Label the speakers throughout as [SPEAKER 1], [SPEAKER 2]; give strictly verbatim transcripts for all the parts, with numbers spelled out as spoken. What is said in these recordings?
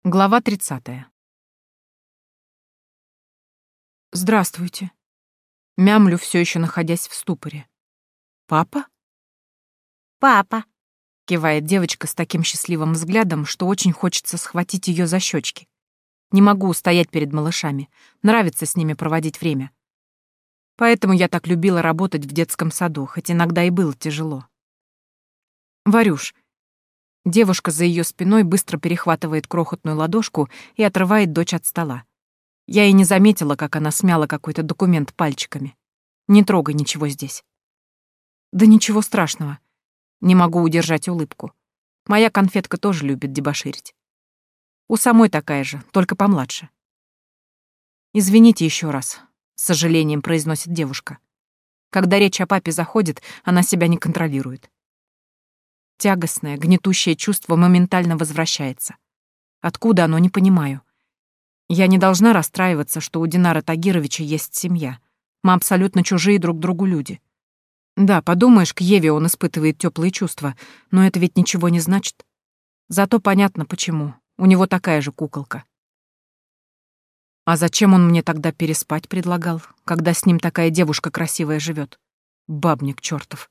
[SPEAKER 1] Глава тридцатая. «Здравствуйте». Мямлю, все еще находясь в ступоре. «Папа?»
[SPEAKER 2] «Папа»,
[SPEAKER 1] — кивает девочка с таким счастливым взглядом, что очень хочется схватить ее за щечки. Не могу устоять перед малышами. Нравится с ними проводить время. Поэтому я так любила работать в детском саду, хоть иногда и было тяжело. «Варюш». Девушка за ее спиной быстро перехватывает крохотную ладошку и отрывает дочь от стола. Я и не заметила, как она смяла какой-то документ пальчиками. Не трогай ничего здесь. Да ничего страшного. Не могу удержать улыбку. Моя конфетка тоже любит дебоширить. У самой такая же, только помладше. «Извините еще раз», — с сожалением произносит девушка. Когда речь о папе заходит, она себя не контролирует. Тягостное, гнетущее чувство моментально возвращается. Откуда оно, не понимаю. Я не должна расстраиваться, что у Динара Тагировича есть семья. Мы абсолютно чужие друг другу люди. Да, подумаешь, к Еве он испытывает теплые чувства, но это ведь ничего не значит. Зато понятно, почему. У него такая же куколка. А зачем он мне тогда переспать предлагал, когда с ним такая девушка красивая живет? Бабник чертов.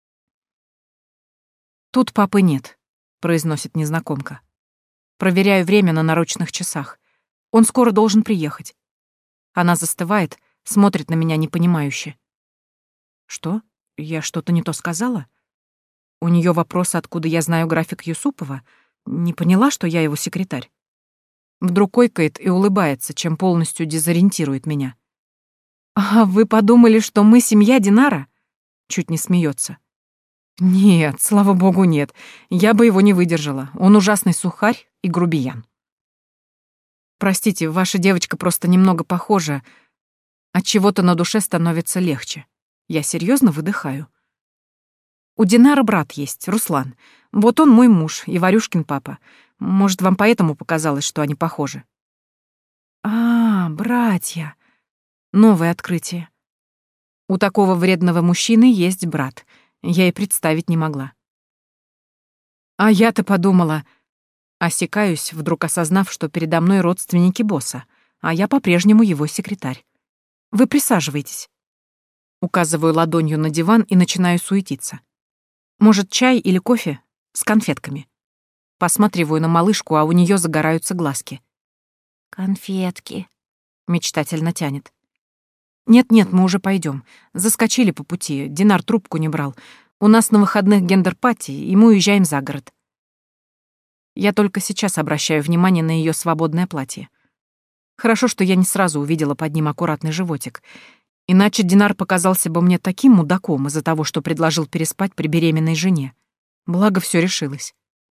[SPEAKER 1] «Тут папы нет», — произносит незнакомка. Проверяю время на наручных часах. Он скоро должен приехать. Она застывает, смотрит на меня непонимающе. Что? Я что-то не то сказала? У нее вопрос, откуда я знаю график Юсупова. Не поняла, что я его секретарь. Вдруг ойкает и улыбается, чем полностью дезориентирует меня. «А вы подумали, что мы семья Динара?» Чуть не смеется. «Нет, слава богу, нет. Я бы его не выдержала. Он ужасный сухарь и грубиян». «Простите, ваша девочка просто немного похожа. От чего-то на душе становится легче. Я серьезно выдыхаю. У Динара брат есть, Руслан. Вот он мой муж и Варюшкин папа. Может, вам поэтому показалось, что они похожи?» «А, братья. Новое открытие. У такого вредного мужчины есть брат. Я и представить не могла». «А я-то подумала...» Осекаюсь, вдруг осознав, что передо мной родственники босса, а я по-прежнему его секретарь. «Вы присаживайтесь». Указываю ладонью на диван и начинаю суетиться. «Может, чай или кофе? С конфетками?» Посматриваю на малышку, а у нее загораются глазки.
[SPEAKER 2] «Конфетки»,
[SPEAKER 1] — мечтательно тянет. «Нет-нет, мы уже пойдем. Заскочили по пути, Динар трубку не брал. У нас на выходных гендер-пати, и мы уезжаем за город». Я только сейчас обращаю внимание на ее свободное платье. Хорошо, что я не сразу увидела под ним аккуратный животик. Иначе Динар показался бы мне таким мудаком из-за того, что предложил переспать при беременной жене. Благо, все решилось.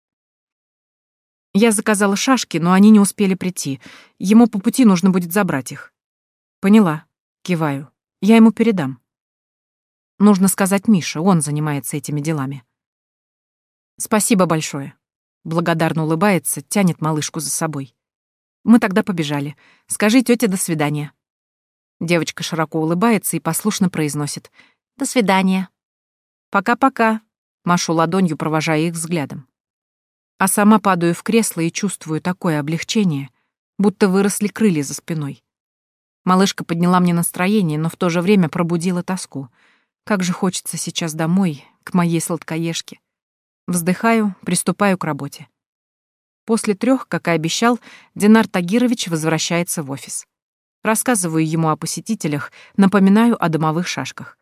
[SPEAKER 1] Я заказала шашки, но они не успели прийти. Ему по пути нужно будет забрать их. «Поняла», — киваю. «Я ему передам». Нужно сказать Мише, он занимается этими делами. «Спасибо большое». Благодарно улыбается, тянет малышку за собой. «Мы тогда побежали. Скажи тете до свидания». Девочка широко улыбается и послушно произносит:
[SPEAKER 2] «До свидания».
[SPEAKER 1] «Пока-пока», — машу ладонью, провожая их взглядом. А сама падаю в кресло и чувствую такое облегчение, будто выросли крылья за спиной. Малышка подняла мне настроение, но в то же время пробудила тоску. Как же хочется сейчас домой, к моей сладкоежке. Вздыхаю, приступаю к работе. После трех, как и обещал, Динар Тагирович возвращается в офис. Рассказываю ему о посетителях, напоминаю о домовых шашках.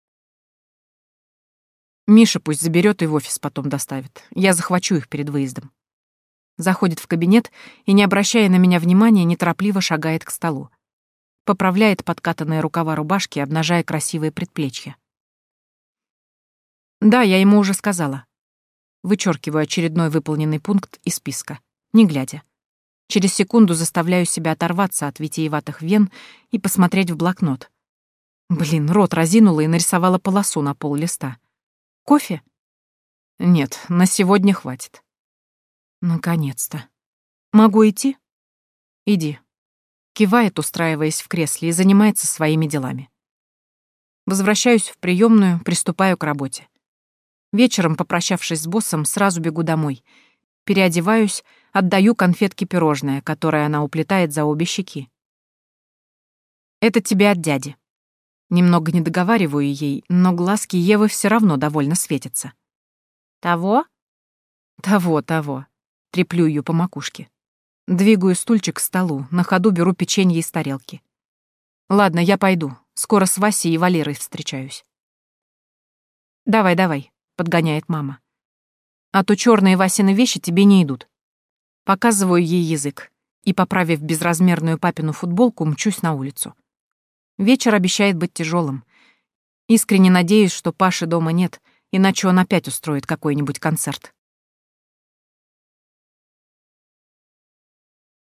[SPEAKER 1] Миша пусть заберет и в офис потом доставит. Я захвачу их перед выездом. Заходит в кабинет и, не обращая на меня внимания, неторопливо шагает к столу. Поправляет подкатанные рукава рубашки, обнажая красивые предплечья. Да, я ему уже сказала. Вычеркиваю очередной выполненный пункт из списка, не глядя. Через секунду заставляю себя оторваться от витиеватых вен и посмотреть в блокнот. Блин, рот разинула и нарисовала полосу на пол листа. Кофе? Нет, на сегодня хватит. Наконец-то. Могу идти? Иди. Кивает, устраиваясь в кресле, и занимается своими делами. Возвращаюсь в приемную, приступаю к работе. Вечером, попрощавшись с боссом, сразу бегу домой. Переодеваюсь, отдаю конфетки-пирожное, которое она уплетает за обе щеки. «Это тебе от дяди». Немного не договариваю ей, но глазки Евы все равно довольно светятся.
[SPEAKER 2] Того?
[SPEAKER 1] Того, того. Треплю ее по макушке. Двигаю стульчик к столу, на ходу беру печенье из тарелки. Ладно, я пойду. Скоро с Васей и Валерой встречаюсь. Давай, давай, подгоняет мама. А то черные Васины вещи тебе не идут. Показываю ей язык и, поправив безразмерную папину футболку, мчусь на улицу. Вечер обещает быть тяжелым. Искренне надеюсь, что Паши дома нет, иначе он опять устроит какой-нибудь концерт.